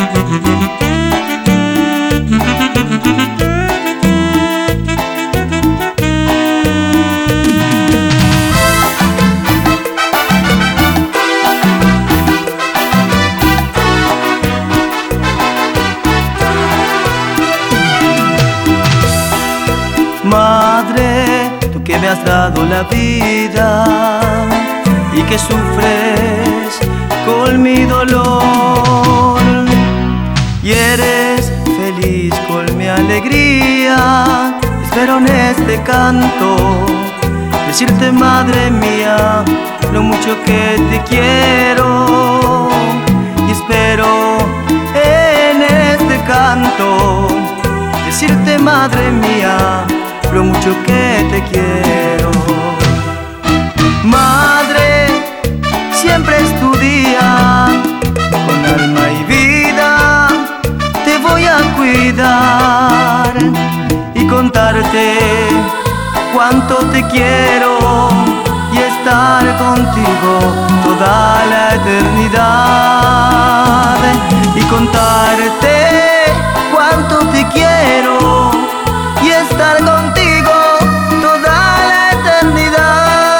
Madre, tú que me has dado la vida y que sufres con mi dolor y eres feliz con mi alegría, espero en este canto decirte, madre mía, lo mucho que te quiero, y espero en este canto decirte, madre mía, lo mucho que te quiero. Madre, siempre es tu día, con alma y vida te voy a cuidar y contarte cuánto te quiero y estar contigo toda la eternidad, y contarte cuánto te quiero y estar contigo toda la eternidad.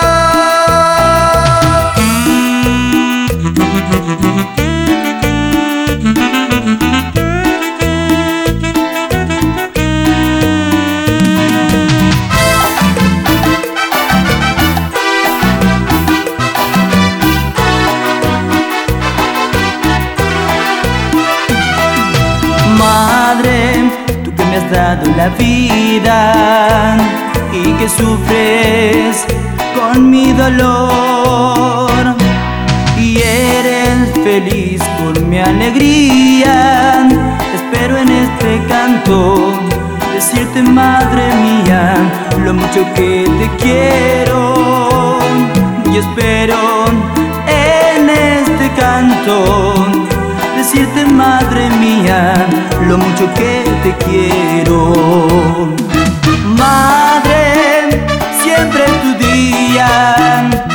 Madre, tú que me has dado la vida y que sufres con mi dolor y eres feliz con mi alegría, espero en este canto decirte, madre mía, lo mucho que te quiero, y espero en este canto decirte, madre mía, lo mucho que te quiero. Madre, siempre es tu día,